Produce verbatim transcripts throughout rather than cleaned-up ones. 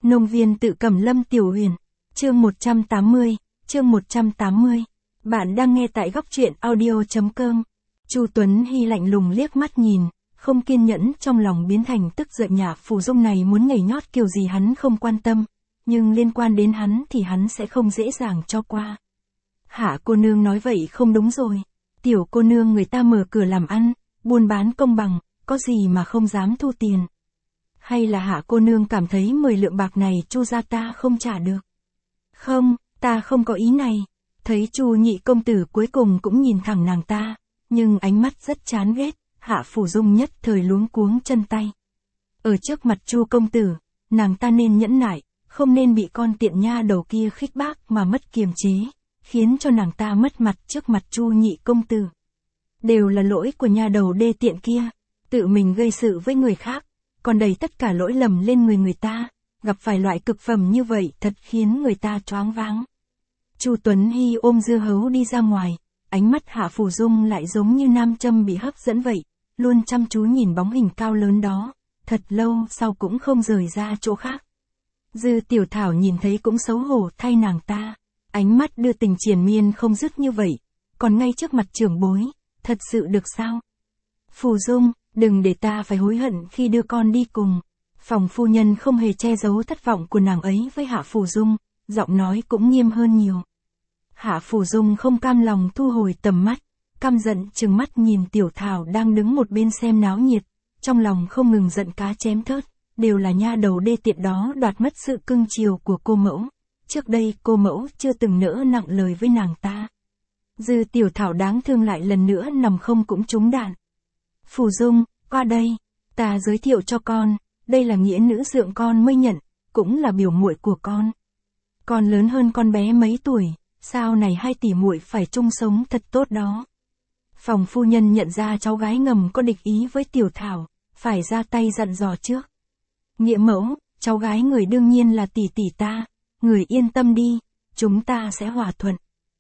Nông viên tự Cẩm Lâm Tiểu Huyền, chương một trăm tám mươi, chương một trăm tám mươi. Bạn đang nghe tại góc truyện audio.com. Chu Tuấn Hy lạnh lùng liếc mắt nhìn, không kiên nhẫn trong lòng biến thành tức giận. Nhà Phù Dung này muốn nhảy nhót kiểu gì hắn không quan tâm, nhưng liên quan đến hắn thì hắn sẽ không dễ dàng cho qua. Hạ cô nương nói vậy không đúng rồi. Tiểu cô nương người ta mở cửa làm ăn, buôn bán công bằng, có gì mà không dám thu tiền. Hay là Hạ cô nương cảm thấy mười lượng bạc này Chu gia ta không trả được? Không, ta không có ý này. Thấy Chu nhị công tử cuối cùng cũng nhìn thẳng nàng ta, nhưng ánh mắt rất chán ghét, Hạ Phù Dung nhất thời luống cuống chân tay. Ở trước mặt Chu công tử, nàng ta nên nhẫn nại, không nên bị con tiện nha đầu kia khích bác mà mất kiềm chế, khiến cho nàng ta mất mặt trước mặt Chu nhị công tử. Đều là lỗi của nha đầu đê tiện kia, tự mình gây sự với người khác, còn đẩy tất cả lỗi lầm lên người người ta, gặp phải loại cực phẩm như vậy thật khiến người ta choáng váng. Chu Tuấn Hy ôm dưa hấu đi ra ngoài, ánh mắt Hạ Phù Dung lại giống như nam châm bị hấp dẫn vậy, luôn chăm chú nhìn bóng hình cao lớn đó, thật lâu sau cũng không rời ra chỗ khác. Dư Tiểu Thảo nhìn thấy cũng xấu hổ thay nàng ta, ánh mắt đưa tình triền miên không dứt như vậy, còn ngay trước mặt trưởng bối, thật sự được sao? Phù Dung, đừng để ta phải hối hận khi đưa con đi cùng. Phòng phu nhân không hề che giấu thất vọng của nàng ấy với Hạ Phù Dung, giọng nói cũng nghiêm hơn nhiều. Hạ Phù Dung không cam lòng thu hồi tầm mắt, căm giận trừng mắt nhìn Tiểu Thảo đang đứng một bên xem náo nhiệt, trong lòng không ngừng giận cá chém thớt, đều là nha đầu đê tiện đó đoạt mất sự cưng chiều của cô mẫu. Trước đây cô mẫu chưa từng nỡ nặng lời với nàng ta. Dư Tiểu Thảo đáng thương lại lần nữa nằm không cũng trúng đạn. Phù Dung, qua đây, ta giới thiệu cho con, đây là nghĩa nữ dượng con mới nhận, cũng là biểu muội của con. Con lớn hơn con bé mấy tuổi, sau này hai tỷ muội phải chung sống thật tốt đó. Phòng phu nhân nhận ra cháu gái ngầm có địch ý với Tiểu Thảo, phải ra tay dặn dò trước. Nghĩa mẫu, cháu gái người đương nhiên là tỷ tỷ ta, người yên tâm đi, chúng ta sẽ hòa thuận.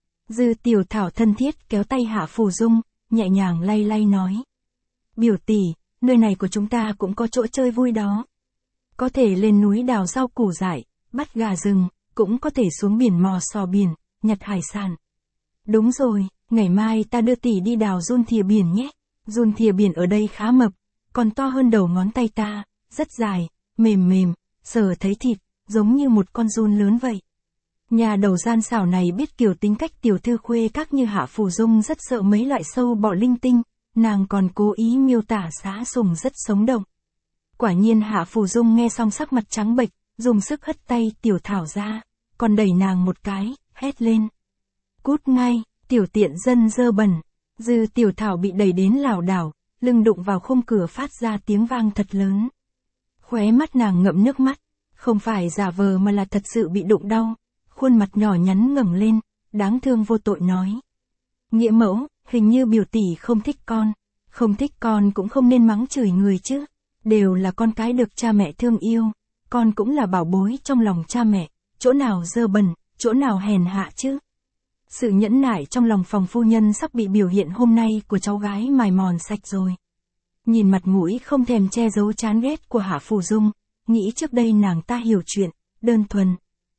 Dư Tiểu Thảo thân thiết kéo tay Hạ Phù Dung, nhẹ nhàng lay lay nói. Biểu tỷ, nơi này của chúng ta cũng có chỗ chơi vui đó. Có thể lên núi đào rau củ dại, bắt gà rừng, cũng có thể xuống biển mò sò biển, nhặt hải sản. Đúng rồi, ngày mai ta đưa tỷ đi đào giun thìa biển nhé. Giun thìa biển ở đây khá mập, còn to hơn đầu ngón tay ta, rất dài, mềm mềm, sờ thấy thịt, giống như một con giun lớn vậy. Nhà đầu gian xảo này biết kiểu tính cách tiểu thư khuê các như Hạ Phù Dung rất sợ mấy loại sâu bọ linh tinh, nàng còn cố ý miêu tả xã sùng rất sống động. Quả nhiên Hạ Phù Dung nghe xong sắc mặt trắng bệch, dùng sức hất tay Tiểu Thảo ra, còn đẩy nàng một cái, hét lên. Cút ngay, tiểu tiện dân dơ bẩn. Dư Tiểu Thảo bị đẩy đến lảo đảo, lưng đụng vào khung cửa phát ra tiếng vang thật lớn. Khóe mắt nàng ngậm nước mắt, không phải giả vờ mà là thật sự bị đụng đau, khuôn mặt nhỏ nhắn ngẩng lên, đáng thương vô tội nói. Nghĩa mẫu, hình như biểu tỷ không thích con, không thích con cũng không nên mắng chửi người chứ, đều là con cái được cha mẹ thương yêu, con cũng là bảo bối trong lòng cha mẹ, chỗ nào dơ bẩn, chỗ nào hèn hạ chứ. Sự nhẫn nại trong lòng phòng phu nhân sắp bị biểu hiện hôm nay của cháu gái mài mòn sạch rồi. Nhìn mặt mũi không thèm che giấu chán ghét của Hạ Phù Dung, nghĩ trước đây nàng ta hiểu chuyện, đơn thuần.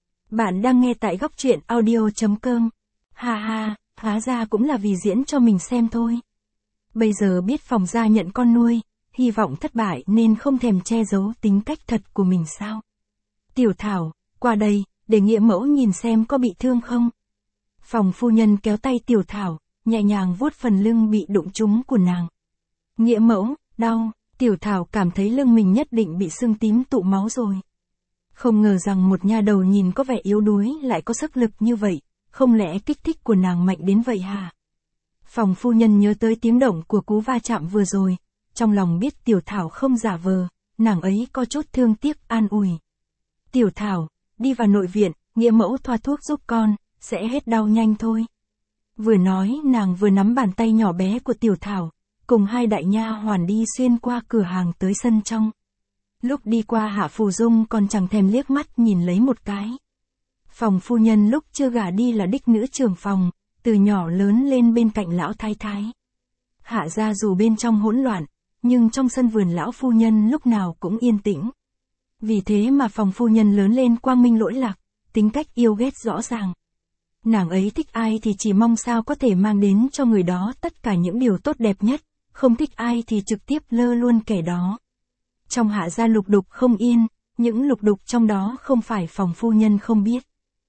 Bạn đang nghe tại góc truyện audio.com. Ha ha, hóa ra cũng là vì diễn cho mình xem thôi. Bây giờ biết phòng gia nhận con nuôi, hy vọng thất bại nên không thèm che giấu tính cách thật của mình sao. Tiểu Thảo, qua đây, để nghĩa mẫu nhìn xem có bị thương không. Phòng phu nhân kéo tay Tiểu Thảo, nhẹ nhàng vuốt phần lưng bị đụng trúng của nàng. Nghĩa mẫu, đau, Tiểu Thảo cảm thấy lưng mình nhất định bị sưng tím tụ máu rồi. Không ngờ rằng một nha đầu nhìn có vẻ yếu đuối lại có sức lực như vậy, không lẽ kích thích của nàng mạnh đến vậy hả? Phòng phu nhân nhớ tới tiếng động của cú va chạm vừa rồi, trong lòng biết Tiểu Thảo không giả vờ, nàng ấy có chút thương tiếc an ủi. Tiểu Thảo, đi vào nội viện, nghĩa mẫu thoa thuốc giúp con, sẽ hết đau nhanh thôi. Vừa nói nàng vừa nắm bàn tay nhỏ bé của Tiểu Thảo, cùng hai đại nha hoàn đi xuyên qua cửa hàng tới sân trong. Lúc đi qua Hạ Phù Dung còn chẳng thèm liếc mắt nhìn lấy một cái. Phòng phu nhân lúc chưa gả đi là đích nữ trưởng phòng, từ nhỏ lớn lên bên cạnh lão thái thái. Hạ gia dù bên trong hỗn loạn, nhưng trong sân vườn lão phu nhân lúc nào cũng yên tĩnh. Vì thế mà phòng phu nhân lớn lên quang minh lỗi lạc, tính cách yêu ghét rõ ràng. Nàng ấy thích ai thì chỉ mong sao có thể mang đến cho người đó tất cả những điều tốt đẹp nhất, không thích ai thì trực tiếp lơ luôn kẻ đó. Trong Hạ gia lục đục không yên, những lục đục trong đó không phải phòng phu nhân không biết.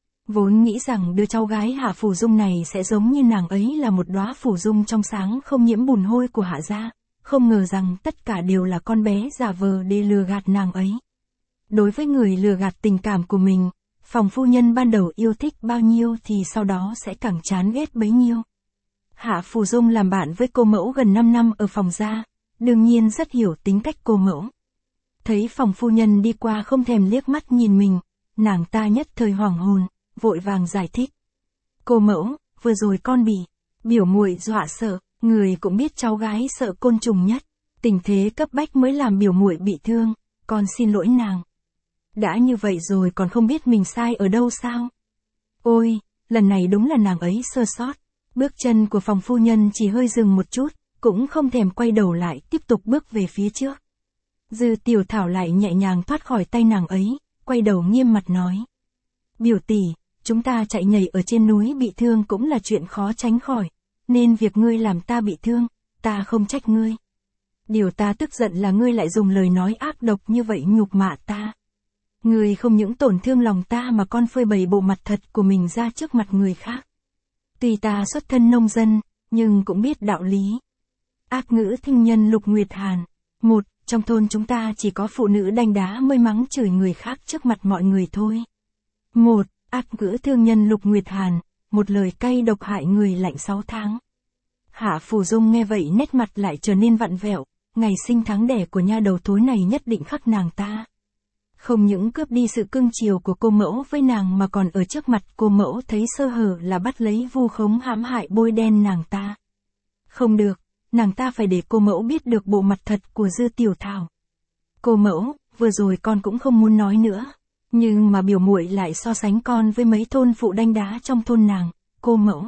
Vốn nghĩ rằng đứa cháu gái Hạ Phủ Dung này sẽ giống như nàng ấy là một đóa phủ dung trong sáng không nhiễm bùn hôi của Hạ gia, không ngờ rằng tất cả đều là con bé giả vờ để lừa gạt nàng ấy. Đối với người lừa gạt tình cảm của mình, phòng phu nhân ban đầu yêu thích bao nhiêu thì sau đó sẽ càng chán ghét bấy nhiêu. Hạ Phủ Dung làm bạn với cô mẫu gần năm năm ở phòng gia, đương nhiên rất hiểu tính cách cô mẫu. Thấy phòng phu nhân đi qua không thèm liếc mắt nhìn mình, nàng ta nhất thời hoảng hồn, vội vàng giải thích. Cô mẫu, vừa rồi con bị biểu muội dọa sợ, người cũng biết cháu gái sợ côn trùng nhất, tình thế cấp bách mới làm biểu muội bị thương, con xin lỗi nàng. Đã như vậy rồi còn không biết mình sai ở đâu sao? Ôi, lần này đúng là nàng ấy sơ sót. Bước chân của phòng phu nhân chỉ hơi dừng một chút, cũng không thèm quay đầu lại tiếp tục bước về phía trước. Dư Tiểu Thảo lại nhẹ nhàng thoát khỏi tay nàng ấy, quay đầu nghiêm mặt nói. Biểu tỷ, chúng ta chạy nhảy ở trên núi bị thương cũng là chuyện khó tránh khỏi, nên việc ngươi làm ta bị thương, ta không trách ngươi. Điều ta tức giận là ngươi lại dùng lời nói ác độc như vậy nhục mạ ta. Ngươi không những tổn thương lòng ta mà còn phơi bày bộ mặt thật của mình ra trước mặt người khác. Tuy ta xuất thân nông dân, nhưng cũng biết đạo lý. Ác ngữ thương nhân Lục Nguyệt Hàn. Một, trong thôn chúng ta chỉ có phụ nữ đanh đá mới mắng chửi người khác trước mặt mọi người thôi. Một, ác ngữ thương nhân Lục Nguyệt Hàn, một lời cay độc hại người lạnh sáu tháng. Hạ Phủ Dung nghe vậy nét mặt lại trở nên vặn vẹo, ngày sinh tháng đẻ của nha đầu thối này nhất định khắc nàng ta. Không những cướp đi sự cưng chiều của cô mẫu với nàng mà còn ở trước mặt cô mẫu thấy sơ hở là bắt lấy vu khống hãm hại bôi đen nàng ta. Không được, nàng ta phải để cô mẫu biết được bộ mặt thật của Dư Tiểu Thảo. Cô mẫu, vừa rồi con cũng không muốn nói nữa, nhưng mà biểu muội lại so sánh con với mấy thôn phụ đanh đá trong thôn nàng, cô mẫu.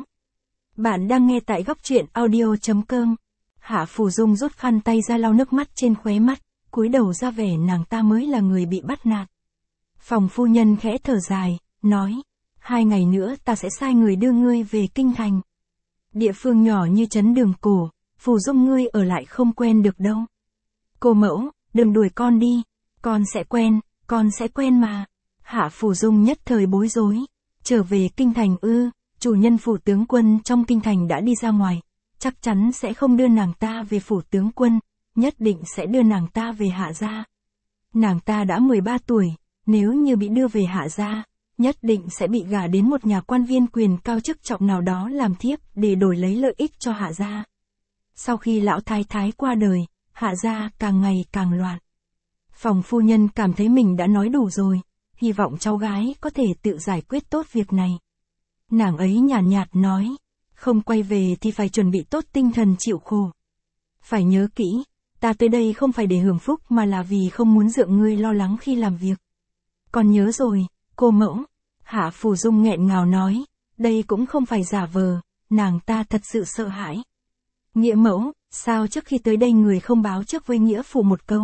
Bạn đang nghe tại góc truyện audio chấm com. Hạ Phủ Dung rút khăn tay ra lau nước mắt trên khóe mắt, cúi đầu ra vẻ nàng ta mới là người bị bắt nạt. Phòng phu nhân khẽ thở dài, nói, hai ngày nữa ta sẽ sai người đưa ngươi về kinh thành. Địa phương nhỏ như trấn Đường Cổ, Phủ Dung ngươi ở lại không quen được đâu. Cô mẫu, đừng đuổi con đi, con sẽ quen, con sẽ quen mà. Hạ Phủ Dung nhất thời bối rối, trở về kinh thành ư, chủ nhân phủ tướng quân trong kinh thành đã đi ra ngoài, chắc chắn sẽ không đưa nàng ta về phủ tướng quân, nhất định sẽ đưa nàng ta về Hạ gia. Nàng ta đã mười ba tuổi, nếu như bị đưa về Hạ gia, nhất định sẽ bị gả đến một nhà quan viên quyền cao chức trọng nào đó làm thiếp để đổi lấy lợi ích cho Hạ gia. Sau khi lão thái thái qua đời, Hạ gia càng ngày càng loạn. Phòng phu nhân cảm thấy mình đã nói đủ rồi, hy vọng cháu gái có thể tự giải quyết tốt việc này. Nàng ấy nhàn nhạt, nhạt nói, không quay về thì phải chuẩn bị tốt tinh thần chịu khổ. Phải nhớ kỹ, ta tới đây không phải để hưởng phúc mà là vì không muốn dượng ngươi lo lắng khi làm việc. Con nhớ rồi, cô mẫu. Hạ Phủ Dung nghẹn ngào nói, đây cũng không phải giả vờ, nàng ta thật sự sợ hãi. Nghĩa mẫu, sao trước khi tới đây người không báo trước với nghĩa phụ một câu?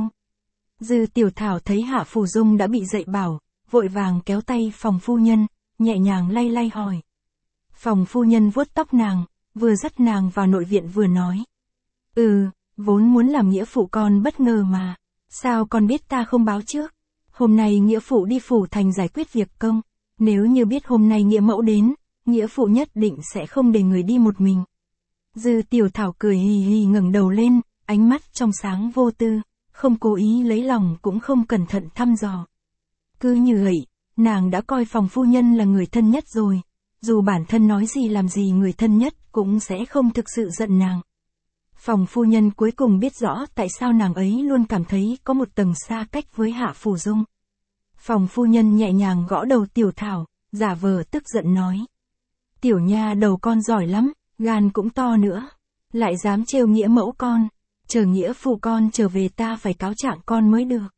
Dư Tiểu Thảo thấy Hạ Phủ Dung đã bị dạy bảo, vội vàng kéo tay phòng phu nhân, nhẹ nhàng lay lay hỏi. Phòng phu nhân vuốt tóc nàng, vừa dắt nàng vào nội viện vừa nói. Ừ, vốn muốn làm nghĩa phụ con bất ngờ mà, sao con biết ta không báo trước? Hôm nay nghĩa phụ đi phủ thành giải quyết việc công, nếu như biết hôm nay nghĩa mẫu đến, nghĩa phụ nhất định sẽ không để người đi một mình. Dư Tiểu Thảo cười hì hì ngẩng đầu lên, ánh mắt trong sáng vô tư, không cố ý lấy lòng cũng không cẩn thận thăm dò. Cứ như vậy, nàng đã coi phòng phu nhân là người thân nhất rồi, dù bản thân nói gì làm gì người thân nhất cũng sẽ không thực sự giận nàng. Phòng phu nhân cuối cùng biết rõ tại sao nàng ấy luôn cảm thấy có một tầng xa cách với Hạ Phủ Dung. Phòng phu nhân nhẹ nhàng gõ đầu Tiểu Thảo, giả vờ tức giận nói. Tiểu nha đầu con giỏi lắm, gan cũng to nữa, lại dám trêu nghĩa mẫu con, chờ nghĩa phụ con trở về ta phải cáo trạng con mới được.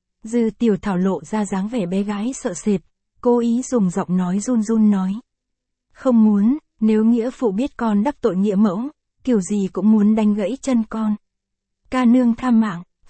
Dư Tiểu Thảo lộ ra dáng vẻ bé gái sợ sệt, cố ý dùng giọng nói run run nói. Không muốn, nếu nghĩa phụ biết con đắc tội nghĩa mẫu, kiểu gì cũng muốn đánh gãy chân con. Ca nương tha mạng,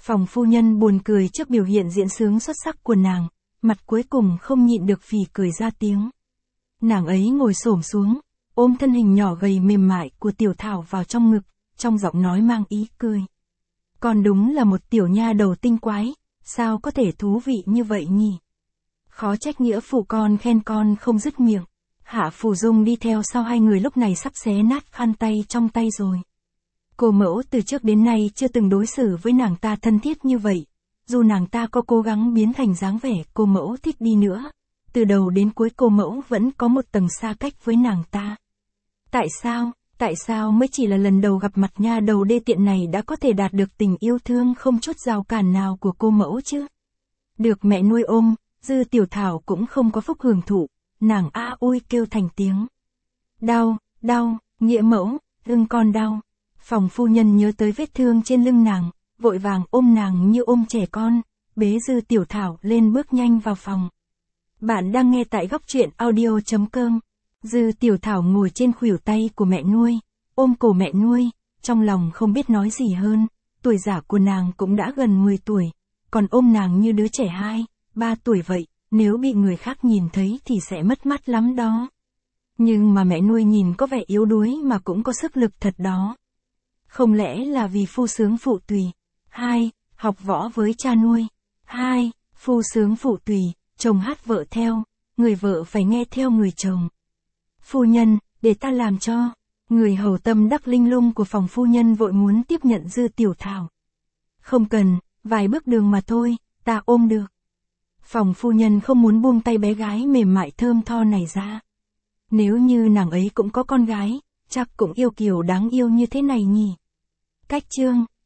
Phòng phu nhân buồn cười trước biểu hiện diễn sướng xuất sắc của nàng, mặt cuối cùng không nhịn được phì cười ra tiếng. Nàng ấy ngồi xổm xuống, ôm thân hình nhỏ gầy mềm mại của Tiểu Thảo vào trong ngực, trong giọng nói mang ý cười. Con đúng là một tiểu nha đầu tinh quái, sao có thể thú vị như vậy nhỉ? Khó trách nghĩa phụ con khen con không dứt miệng. Hạ Phù Dung đi theo sau hai người lúc này sắp xé nát khăn tay trong tay rồi. Cô mẫu từ trước đến nay chưa từng đối xử với nàng ta thân thiết như vậy, dù nàng ta có cố gắng biến thành dáng vẻ cô mẫu thích đi nữa, từ đầu đến cuối cô mẫu vẫn có một tầng xa cách với nàng ta. Tại sao, tại sao mới chỉ là lần đầu gặp mặt nha đầu đê tiện này đã có thể đạt được tình yêu thương không chút rào cản nào của cô mẫu chứ? Được mẹ nuôi ôm, Dư Tiểu Thảo cũng không có phúc hưởng thụ, nàng a ui kêu thành tiếng. Đau, đau, nghĩa mẫu, lưng con đau. Phòng phu nhân nhớ tới vết thương trên lưng nàng, vội vàng ôm nàng như ôm trẻ con, bế Dư Tiểu Thảo lên bước nhanh vào phòng. Bạn đang nghe tại góc truyện audio chấm com. Dư Tiểu Thảo ngồi trên khuỷu tay của mẹ nuôi, ôm cổ mẹ nuôi, trong lòng không biết nói gì hơn, tuổi già của nàng cũng đã gần mười tuổi, còn ôm nàng như đứa trẻ hai, ba tuổi vậy, nếu bị người khác nhìn thấy thì sẽ mất mắt lắm đó. Nhưng mà mẹ nuôi nhìn có vẻ yếu đuối mà cũng có sức lực thật đó. Không lẽ là vì phu sướng phụ tùy? Hai, học võ với cha nuôi. Hai, phu sướng phụ tùy, chồng hát vợ theo, người vợ phải nghe theo người chồng. Phu nhân, để ta làm cho. Người hầu tâm đắc linh lung của phòng phu nhân vội muốn tiếp nhận Dư Tiểu Thảo. Không cần, vài bước đường mà thôi, ta ôm được. Phòng phu nhân không muốn buông tay bé gái mềm mại thơm tho này ra. Nếu như nàng ấy cũng có con gái, chắc cũng yêu kiều đáng yêu như thế này nhỉ. Cách chương,